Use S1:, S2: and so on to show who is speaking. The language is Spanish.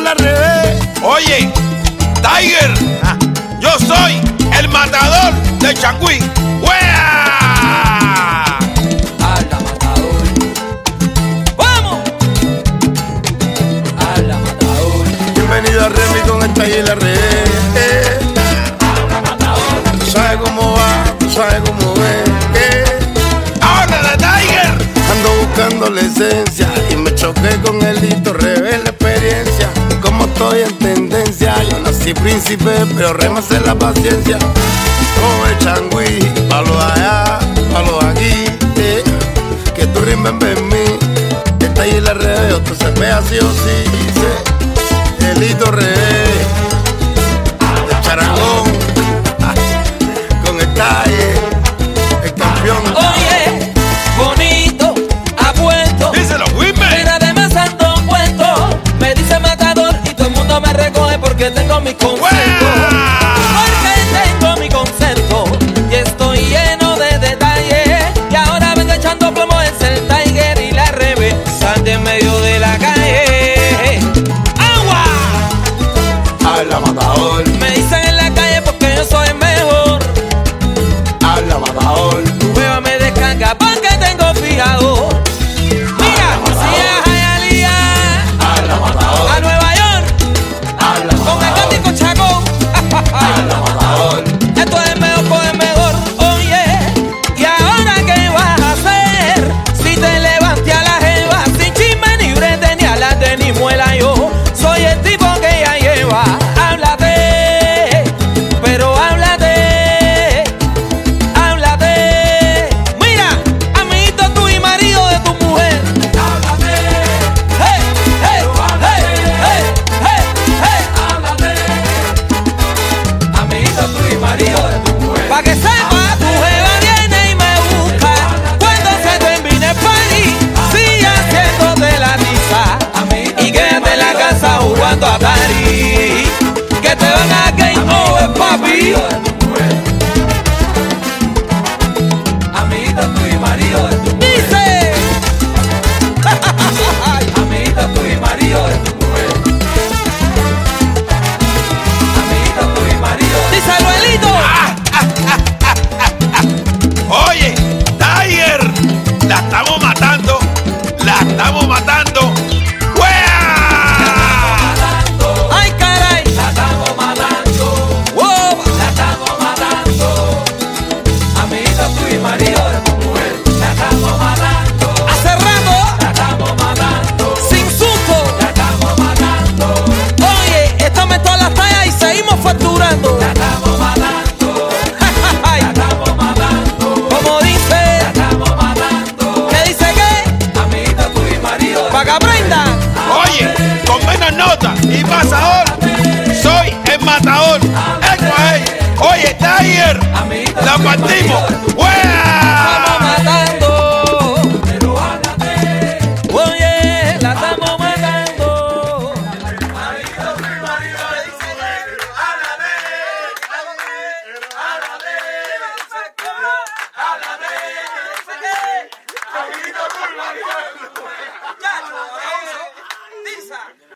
S1: la revés.
S2: Oye, Tiger, yo soy el matador de Changüí. ¡Wea!
S3: Habla matador. ¡Vamos! Habla matador.
S1: Bienvenido a Remy con el Tiger y la revés.
S3: Habla matador.
S1: Tú sabes cómo va, tú sabes cómo es.
S2: ¡Ahora de Tiger!
S1: Ando buscando la esencia y me choqué con el hito, revés la experiencia. Como estoy en tendencia, yo nací príncipe, pero remase la paciencia. Coge Changüí, palo de allá, palo de aquí, que tú rimes en mí. Está ahí la revés, tú se ve así o sí, el hito revés.